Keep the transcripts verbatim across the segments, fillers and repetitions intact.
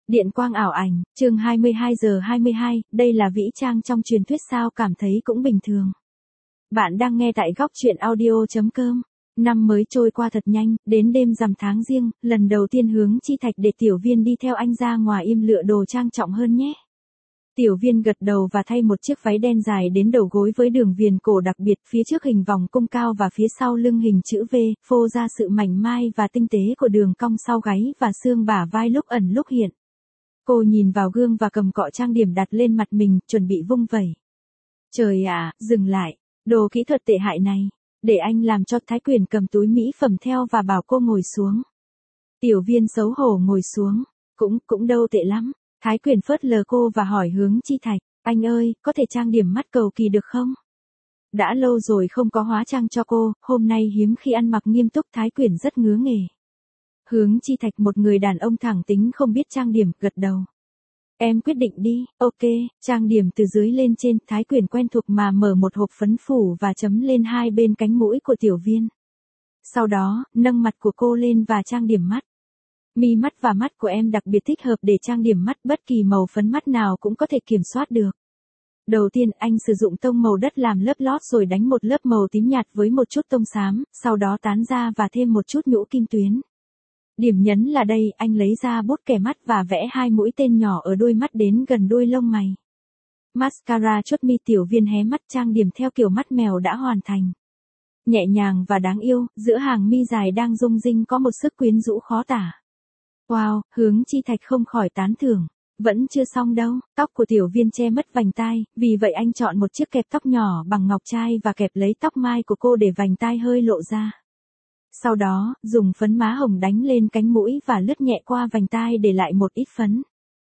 Điện quang ảo ảnh, chương hai mươi hai giờ hai mươi hai, đây là vĩ trang trong truyền thuyết sao cảm thấy cũng bình thường. Bạn đang nghe tại góc truyện audio chấm com. Năm mới trôi qua thật nhanh, đến đêm rằm tháng Giêng, lần đầu tiên Hướng Chi Thạch để Tiểu Viên đi theo anh ra ngoài im lựa đồ trang trọng hơn nhé. Tiểu Viên gật đầu và thay một chiếc váy đen dài đến đầu gối với đường viền cổ đặc biệt, phía trước hình vòng cung cao và phía sau lưng hình chữ V, phô ra sự mảnh mai và tinh tế của đường cong sau gáy và xương bả vai lúc ẩn lúc hiện. Cô nhìn vào gương và cầm cọ trang điểm đặt lên mặt mình, chuẩn bị vung vẩy. Trời ạ, dừng lại, đồ kỹ thuật tệ hại này. Để anh làm cho. Thái Quyền cầm túi mỹ phẩm theo và bảo cô ngồi xuống. Tiểu Viên xấu hổ ngồi xuống. Cũng, cũng đâu tệ lắm. Thái Quyền phớt lờ cô và hỏi Hướng Chi Thạch, anh ơi, có thể trang điểm mắt cầu kỳ được không? Đã lâu rồi không có hóa trang cho cô, hôm nay hiếm khi ăn mặc nghiêm túc. Thái Quyền rất ngứa nghề. Hướng Chi Thạch một người đàn ông thẳng tính không biết trang điểm, gật đầu. Em quyết định đi, ok, trang điểm từ dưới lên trên. Thái Quyền quen thuộc mà mở một hộp phấn phủ và chấm lên hai bên cánh mũi của Tiểu Viên. Sau đó, nâng mặt của cô lên và trang điểm mắt. Mi mắt và mắt của em đặc biệt thích hợp để trang điểm mắt, bất kỳ màu phấn mắt nào cũng có thể kiểm soát được. Đầu tiên anh sử dụng tông màu đất làm lớp lót rồi đánh một lớp màu tím nhạt với một chút tông xám, sau đó tán ra và thêm một chút nhũ kim tuyến. Điểm nhấn là đây, anh lấy ra bút kẻ mắt và vẽ hai mũi tên nhỏ ở đôi mắt đến gần đuôi lông mày. Mascara chốt mi. Tiểu Viên hé mắt, trang điểm theo kiểu mắt mèo đã hoàn thành. Nhẹ nhàng và đáng yêu, giữa hàng mi dài đang rung rinh có một sức quyến rũ khó tả. Wow, Hướng Chi Thạch không khỏi tán thưởng. Vẫn chưa xong đâu, tóc của Tiểu Viên che mất vành tai, vì vậy anh chọn một chiếc kẹp tóc nhỏ bằng ngọc trai và kẹp lấy tóc mai của cô để vành tai hơi lộ ra. Sau đó, dùng phấn má hồng đánh lên cánh mũi và lướt nhẹ qua vành tai để lại một ít phấn.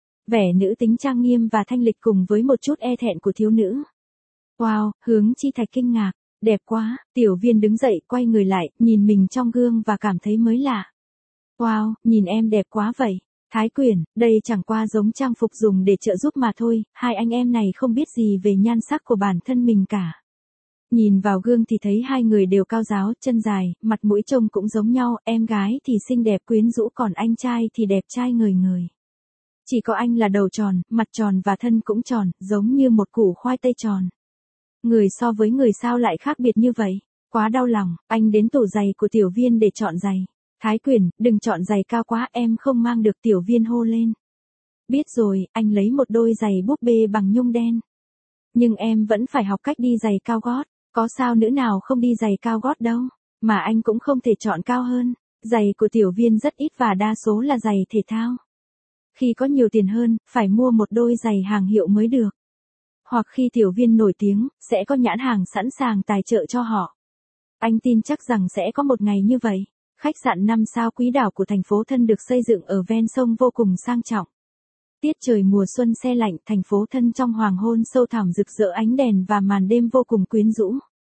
Vẻ nữ tính trang nghiêm và thanh lịch cùng với một chút e thẹn của thiếu nữ. Wow, Hướng Chi Thạch kinh ngạc, đẹp quá. Tiểu Viên đứng dậy, quay người lại, nhìn mình trong gương và cảm thấy mới lạ. Wow, nhìn em đẹp quá vậy. Thái Quyền, đây chẳng qua giống trang phục dùng để trợ giúp mà thôi, hai anh em này không biết gì về nhan sắc của bản thân mình cả. Nhìn vào gương thì thấy hai người đều cao ráo, chân dài, mặt mũi trông cũng giống nhau, em gái thì xinh đẹp quyến rũ còn anh trai thì đẹp trai ngời ngời. Chỉ có anh là đầu tròn, mặt tròn và thân cũng tròn, giống như một củ khoai tây tròn. Người so với người sao lại khác biệt như vậy? Quá đau lòng. Anh đến tủ giày của Tiểu Viên để chọn giày. Thái Quyền, đừng chọn giày cao quá, em không mang được. Tiểu Viên hô lên. Biết rồi, anh lấy một đôi giày búp bê bằng nhung đen. Nhưng em vẫn phải học cách đi giày cao gót. Có sao nữ nào không đi giày cao gót đâu, mà anh cũng không thể chọn cao hơn. Giày của Tiểu Viên rất ít và đa số là giày thể thao. Khi có nhiều tiền hơn, phải mua một đôi giày hàng hiệu mới được. Hoặc khi Tiểu Viên nổi tiếng, sẽ có nhãn hàng sẵn sàng tài trợ cho họ. Anh tin chắc rằng sẽ có một ngày như vậy. Khách sạn năm sao Quý Đảo của thành phố Thân được xây dựng ở ven sông vô cùng sang trọng. Tiết trời mùa xuân se lạnh, thành phố Thân trong hoàng hôn sâu thẳm rực rỡ ánh đèn và màn đêm vô cùng quyến rũ.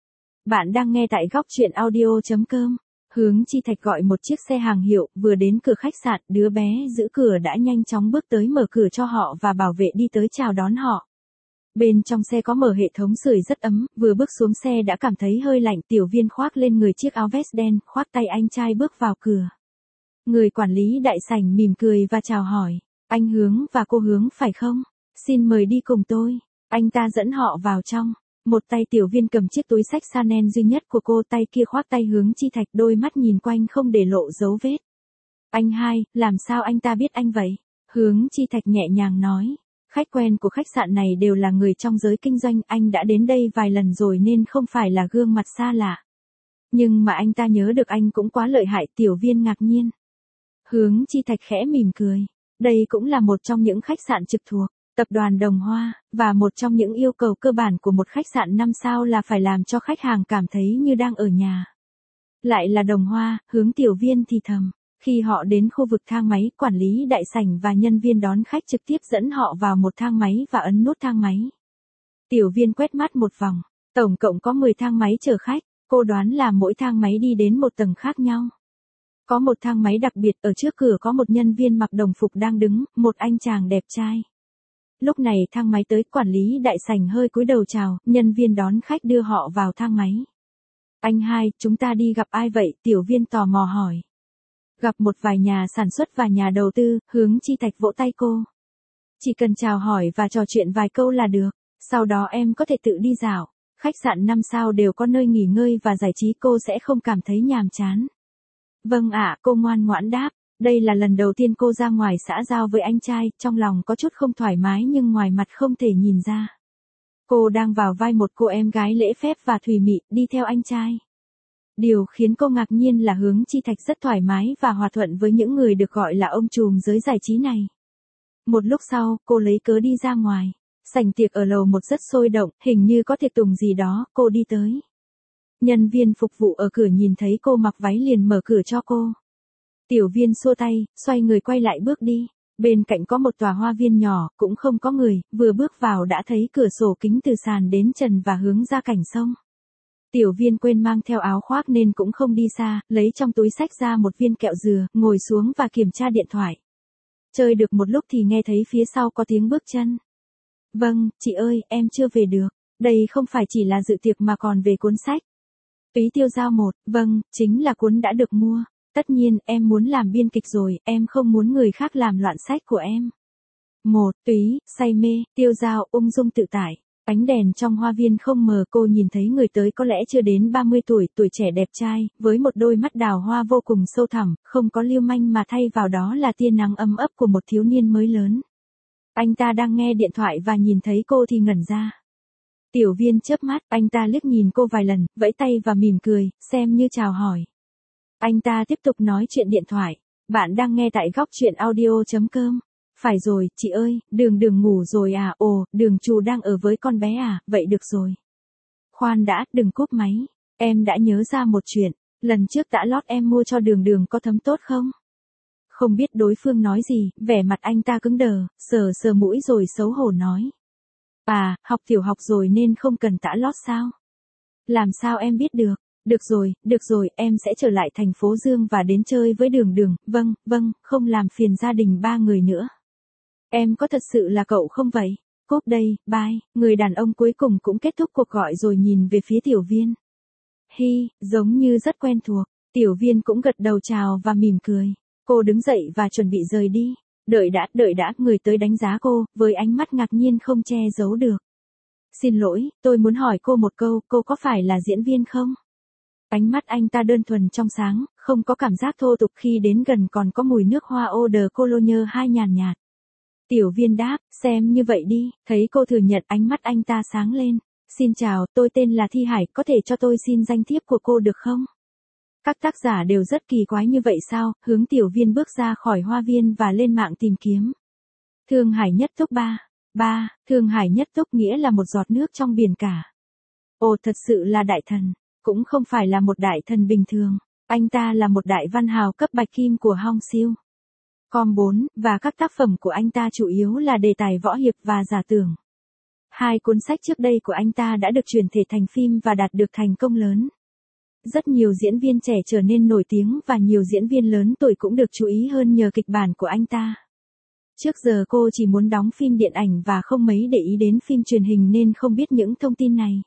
Bạn đang nghe tại góc truyện audio chấm com. Hướng Chi Thạch gọi một chiếc xe hàng hiệu, vừa đến cửa khách sạn, đứa bé giữ cửa đã nhanh chóng bước tới mở cửa cho họ và bảo vệ đi tới chào đón họ. Bên trong xe có mở hệ thống sưởi rất ấm, vừa bước xuống xe đã cảm thấy hơi lạnh. Tiểu Viên khoác lên người chiếc áo vest đen, khoác tay anh trai bước vào cửa. Người quản lý đại sảnh mỉm cười và chào hỏi. Anh Hướng và cô Hướng phải không? Xin mời đi cùng tôi. Anh ta dẫn họ vào trong. Một tay Tiểu Viên cầm chiếc túi xách Chanel duy nhất của cô, tay kia khoác tay Hướng Chi Thạch, đôi mắt nhìn quanh không để lộ dấu vết. Anh hai, làm sao anh ta biết anh vậy? Hướng Chi Thạch nhẹ nhàng nói. Khách quen của khách sạn này đều là người trong giới kinh doanh, anh đã đến đây vài lần rồi nên không phải là gương mặt xa lạ. Nhưng mà anh ta nhớ được anh cũng quá lợi hại. Tiểu Viên ngạc nhiên. Hướng Chi Thạch khẽ mỉm cười. Đây cũng là một trong những khách sạn trực thuộc tập đoàn Đồng Hoa, và một trong những yêu cầu cơ bản của một khách sạn năm sao là phải làm cho khách hàng cảm thấy như đang ở nhà. Lại là Đồng Hoa, Hướng Tiểu Viên thì thầm. Khi họ đến khu vực thang máy, quản lý đại sảnh và nhân viên đón khách trực tiếp dẫn họ vào một thang máy và ấn nút thang máy. Tiểu Viên quét mắt một vòng, tổng cộng có mười thang máy chở khách, cô đoán là mỗi thang máy đi đến một tầng khác nhau. Có một thang máy đặc biệt, ở trước cửa có một nhân viên mặc đồng phục đang đứng, một anh chàng đẹp trai. Lúc này thang máy tới, quản lý đại sảnh hơi cúi đầu chào, nhân viên đón khách đưa họ vào thang máy. Anh hai, chúng ta đi gặp ai vậy? Tiểu Viên tò mò hỏi. Gặp một vài nhà sản xuất và nhà đầu tư, Hướng Chi Thạch vỗ tay cô. Chỉ cần chào hỏi và trò chuyện vài câu là được, sau đó em có thể tự đi dạo. Khách sạn năm sao đều có nơi nghỉ ngơi và giải trí, cô sẽ không cảm thấy nhàm chán. Vâng ạ, cô ngoan ngoãn đáp. Đây là lần đầu tiên cô ra ngoài xã giao với anh trai, trong lòng có chút không thoải mái nhưng ngoài mặt không thể nhìn ra. Cô đang vào vai một cô em gái lễ phép và thùy mị, đi theo anh trai. Điều khiến cô ngạc nhiên là Hướng Chi Thạch rất thoải mái và hòa thuận với những người được gọi là ông trùm giới giải trí này. Một lúc sau, cô lấy cớ đi ra ngoài. Sảnh tiệc ở lầu một rất sôi động, hình như có tiệc tùng gì đó, cô đi tới. Nhân viên phục vụ ở cửa nhìn thấy cô mặc váy liền mở cửa cho cô. Tiểu Viên xua tay, xoay người quay lại bước đi. Bên cạnh có một tòa hoa viên nhỏ, cũng không có người, vừa bước vào đã thấy cửa sổ kính từ sàn đến trần và hướng ra cảnh sông. Tiểu Viên quên mang theo áo khoác nên cũng không đi xa, lấy trong túi xách ra một viên kẹo dừa, ngồi xuống và kiểm tra điện thoại. Chơi được một lúc thì nghe thấy phía sau có tiếng bước chân. Vâng, chị ơi, em chưa về được. Đây không phải chỉ là dự tiệc mà còn về cuốn sách. Túy Tiêu Dao một, vâng, chính là cuốn đã được mua. Tất nhiên, em muốn làm biên kịch rồi, em không muốn người khác làm loạn sách của em. Một, Túy, say mê, Tiêu Dao, ung dung tự tại. Ánh đèn trong hoa viên không mờ, cô nhìn thấy người tới có lẽ chưa đến ba mươi tuổi, tuổi trẻ đẹp trai, với một đôi mắt đào hoa vô cùng sâu thẳm, không có lưu manh mà thay vào đó là tia nắng ấm ấp của một thiếu niên mới lớn. Anh ta đang nghe điện thoại và nhìn thấy cô thì ngẩn ra. Tiểu Viên chớp mắt, anh ta liếc nhìn cô vài lần, vẫy tay và mỉm cười, xem như chào hỏi. Anh ta tiếp tục nói chuyện điện thoại. Bạn đang nghe tại góc truyện audio chấm com. Phải rồi, chị ơi, Đường Đường ngủ rồi à, ồ, Đường Trù đang ở với con bé à, vậy được rồi. Khoan đã, đừng cúp máy. Em đã nhớ ra một chuyện, lần trước tã lót em mua cho Đường Đường có thấm tốt không? Không biết đối phương nói gì, vẻ mặt anh ta cứng đờ, sờ sờ mũi rồi xấu hổ nói. À, học tiểu học rồi nên không cần tã lót sao? Làm sao em biết được? Được rồi, được rồi, em sẽ trở lại thành phố Dương và đến chơi với Đường Đường, vâng, vâng, không làm phiền gia đình ba người nữa. Em có thật sự là cậu không vậy? Cúp đây, bye, người đàn ông cuối cùng cũng kết thúc cuộc gọi rồi nhìn về phía Tiểu Viên. Hi, giống như rất quen thuộc, Tiểu Viên cũng gật đầu chào và mỉm cười. Cô đứng dậy và chuẩn bị rời đi. Đợi đã, đợi đã, người tới đánh giá cô, với ánh mắt ngạc nhiên không che giấu được. Xin lỗi, tôi muốn hỏi cô một câu, cô có phải là diễn viên không? Ánh mắt anh ta đơn thuần trong sáng, không có cảm giác thô tục, khi đến gần còn có mùi nước hoa eau de cologne hai nhàn nhạt. Tiểu Viên đáp, xem như vậy đi, thấy cô thừa nhận, ánh mắt anh ta sáng lên. Xin chào, tôi tên là Thi Hải, có thể cho tôi xin danh thiếp của cô được không? Các tác giả đều rất kỳ quái như vậy sao? Hướng Tiểu Viên bước ra khỏi hoa viên và lên mạng tìm kiếm. Thương Hải Nhất Túc ba. ba. Thương Hải Nhất Túc nghĩa là một giọt nước trong biển cả. Ồ, thật sự là đại thần. Cũng không phải là một đại thần bình thường. Anh ta là một đại văn hào cấp bạch kim của Hong Siêu. Com bốn, và các tác phẩm của anh ta chủ yếu là đề tài võ hiệp và giả tưởng. Hai cuốn sách trước đây của anh ta đã được chuyển thể thành phim và đạt được thành công lớn. Rất nhiều diễn viên trẻ trở nên nổi tiếng và nhiều diễn viên lớn tuổi cũng được chú ý hơn nhờ kịch bản của anh ta. Trước giờ cô chỉ muốn đóng phim điện ảnh và không mấy để ý đến phim truyền hình nên không biết những thông tin này.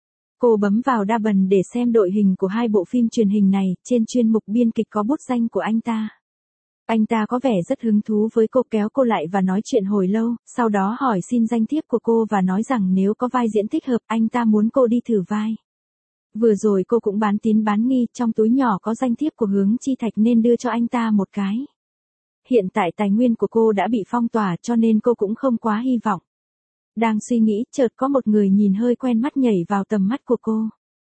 Cô bấm vào đa bần để xem đội hình của hai bộ phim truyền hình này, trên chuyên mục biên kịch có bút danh của anh ta. Anh ta có vẻ rất hứng thú với cô, kéo cô lại và nói chuyện hồi lâu, sau đó hỏi xin danh thiếp của cô và nói rằng nếu có vai diễn thích hợp, anh ta muốn cô đi thử vai. Vừa rồi cô cũng bán tín bán nghi, trong túi nhỏ có danh thiếp của Hướng Chi Thạch nên đưa cho anh ta một cái. Hiện tại tài nguyên của cô đã bị phong tỏa cho nên cô cũng không quá hy vọng. Đang suy nghĩ, chợt có một người nhìn hơi quen mắt nhảy vào tầm mắt của cô.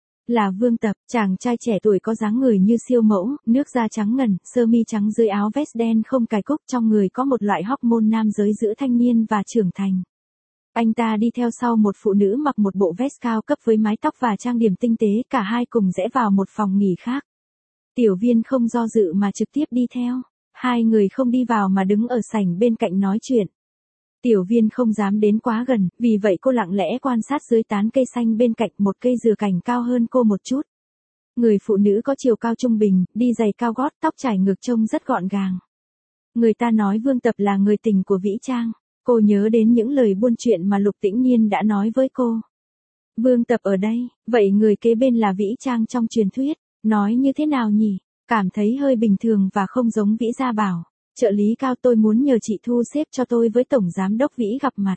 Là Vương Tập, chàng trai trẻ tuổi có dáng người như siêu mẫu, nước da trắng ngần, sơ mi trắng dưới áo vest đen không cài cúc, trong người có một loại hormone nam giới giữa thanh niên và trưởng thành. Anh ta đi theo sau một phụ nữ mặc một bộ vest cao cấp với mái tóc và trang điểm tinh tế, cả hai cùng rẽ vào một phòng nghỉ khác. Tiểu Viên không do dự mà trực tiếp đi theo. Hai người không đi vào mà đứng ở sảnh bên cạnh nói chuyện. Tiểu Viên không dám đến quá gần, vì vậy cô lặng lẽ quan sát dưới tán cây xanh bên cạnh, một cây dừa cảnh cao hơn cô một chút. Người phụ nữ có chiều cao trung bình, đi giày cao gót, tóc trải ngược trông rất gọn gàng. Người ta nói Vương Tập là người tình của Vĩ Trang. Cô nhớ đến những lời buôn chuyện mà Lục Tĩnh Nhiên đã nói với cô. Vương Tập ở đây, vậy người kế bên là Vĩ Trang trong truyền thuyết, nói như thế nào nhỉ? Cảm thấy hơi bình thường và không giống Vĩ Gia Bảo. Trợ lý Cao, tôi muốn nhờ chị thu xếp cho tôi với Tổng Giám đốc Vĩ gặp mặt.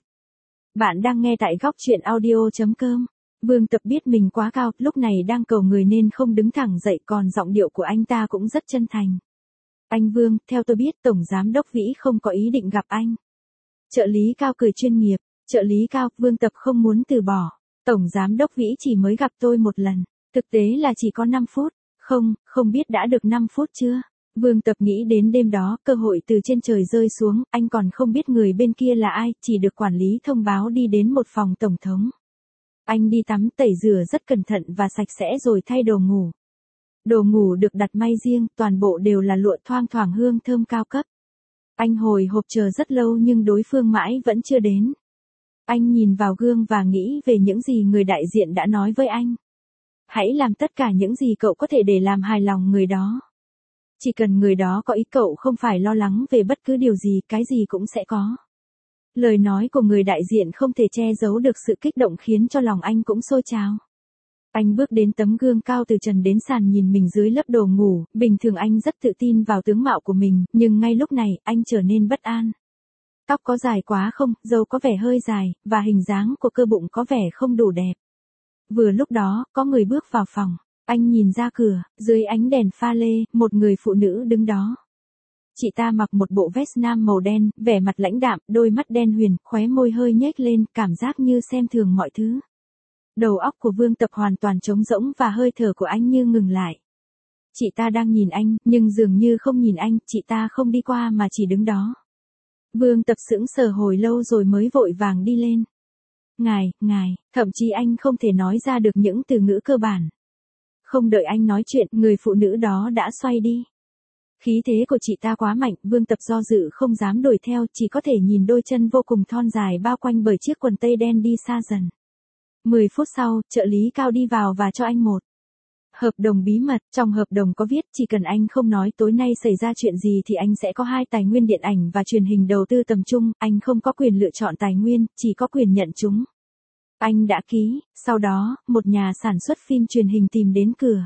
Bạn đang nghe tại góc chuyện audio.com. Vương Tập biết mình quá cao, lúc này đang cầu người nên không đứng thẳng dậy, còn giọng điệu của anh ta cũng rất chân thành. Anh Vương, theo tôi biết Tổng Giám đốc Vĩ không có ý định gặp anh. Trợ lý Cao cười chuyên nghiệp. Trợ lý Cao, Vương Tập không muốn từ bỏ. Tổng Giám đốc Vĩ chỉ mới gặp tôi một lần. Thực tế là chỉ có năm phút. Không, không biết đã được năm phút chưa? Vương Tập nghĩ đến đêm đó, cơ hội từ trên trời rơi xuống, anh còn không biết người bên kia là ai, chỉ được quản lý thông báo đi đến một phòng tổng thống. Anh đi tắm tẩy rửa rất cẩn thận và sạch sẽ rồi thay đồ ngủ. Đồ ngủ được đặt may riêng, toàn bộ đều là lụa thoang thoảng hương thơm cao cấp. Anh hồi hộp chờ rất lâu nhưng đối phương mãi vẫn chưa đến. Anh nhìn vào gương và nghĩ về những gì người đại diện đã nói với anh. Hãy làm tất cả những gì cậu có thể để làm hài lòng người đó. Chỉ cần người đó có ý, cậu không phải lo lắng về bất cứ điều gì, cái gì cũng sẽ có. Lời nói của người đại diện không thể che giấu được sự kích động khiến cho lòng anh cũng sôi trào. Anh bước đến tấm gương cao từ trần đến sàn nhìn mình dưới lớp đồ ngủ, bình thường anh rất tự tin vào tướng mạo của mình, nhưng ngay lúc này, anh trở nên bất an. Tóc có dài quá không, râu có vẻ hơi dài, và hình dáng của cơ bụng có vẻ không đủ đẹp. Vừa lúc đó, có người bước vào phòng. Anh nhìn ra cửa, dưới ánh đèn pha lê, một người phụ nữ đứng đó. Chị ta mặc một bộ vest nam màu đen, vẻ mặt lãnh đạm, đôi mắt đen huyền, khóe môi hơi nhếch lên, cảm giác như xem thường mọi thứ. Đầu óc của Vương Tập hoàn toàn trống rỗng và hơi thở của anh như ngừng lại. Chị ta đang nhìn anh, nhưng dường như không nhìn anh, chị ta không đi qua mà chỉ đứng đó. Vương Tập sững sờ hồi lâu rồi mới vội vàng đi lên. Ngài, ngài, thậm chí anh không thể nói ra được những từ ngữ cơ bản. Không đợi anh nói chuyện, người phụ nữ đó đã xoay đi. Khí thế của chị ta quá mạnh, Vương Tập do dự không dám đuổi theo, chỉ có thể nhìn đôi chân vô cùng thon dài bao quanh bởi chiếc quần tây đen đi xa dần. Mười phút sau, trợ lý Cao đi vào và cho anh một hợp đồng bí mật. Trong hợp đồng có viết chỉ cần anh không nói tối nay xảy ra chuyện gì thì anh sẽ có hai tài nguyên điện ảnh và truyền hình đầu tư tầm trung, anh không có quyền lựa chọn tài nguyên, chỉ có quyền nhận chúng. Anh đã ký, sau đó, một nhà sản xuất phim truyền hình tìm đến cửa.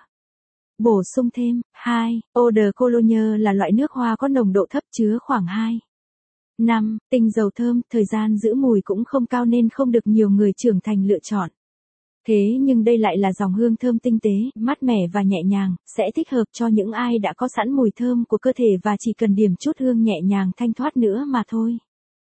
Bổ sung thêm, hai, Eau de Cologne là loại nước hoa có nồng độ thấp chứa khoảng hai. năm, tinh dầu thơm, thời gian giữ mùi cũng không cao nên không được nhiều người trưởng thành lựa chọn. Thế nhưng đây lại là dòng hương thơm tinh tế, mát mẻ và nhẹ nhàng, sẽ thích hợp cho những ai đã có sẵn mùi thơm của cơ thể và chỉ cần điểm chút hương nhẹ nhàng thanh thoát nữa mà thôi.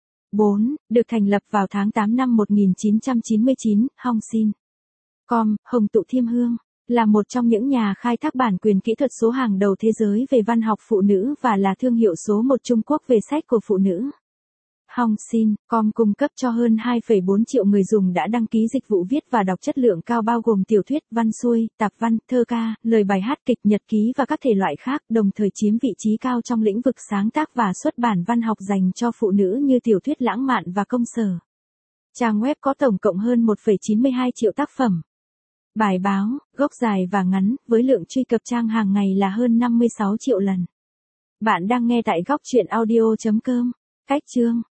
bốn. Được thành lập vào tháng tám năm một nghìn chín trăm chín mươi chín, Hong Sin. Com, Hồng Tụ Thiêm Hương, là một trong những nhà khai thác bản quyền kỹ thuật số hàng đầu thế giới về văn học phụ nữ và là thương hiệu số một Trung Quốc về sách của phụ nữ. Hong Sin, Com cung cấp cho hơn hai phẩy bốn triệu người dùng đã đăng ký dịch vụ viết và đọc chất lượng cao bao gồm tiểu thuyết, văn xuôi, tạp văn, thơ ca, lời bài hát, kịch, nhật ký và các thể loại khác, đồng thời chiếm vị trí cao trong lĩnh vực sáng tác và xuất bản văn học dành cho phụ nữ như tiểu thuyết lãng mạn và công sở. Trang web có tổng cộng hơn một phẩy chín mươi hai triệu tác phẩm. Bài báo, gốc dài và ngắn, với lượng truy cập trang hàng ngày là hơn năm mươi sáu triệu lần. Bạn đang nghe tại góc chuyện audio chấm com. Cách chương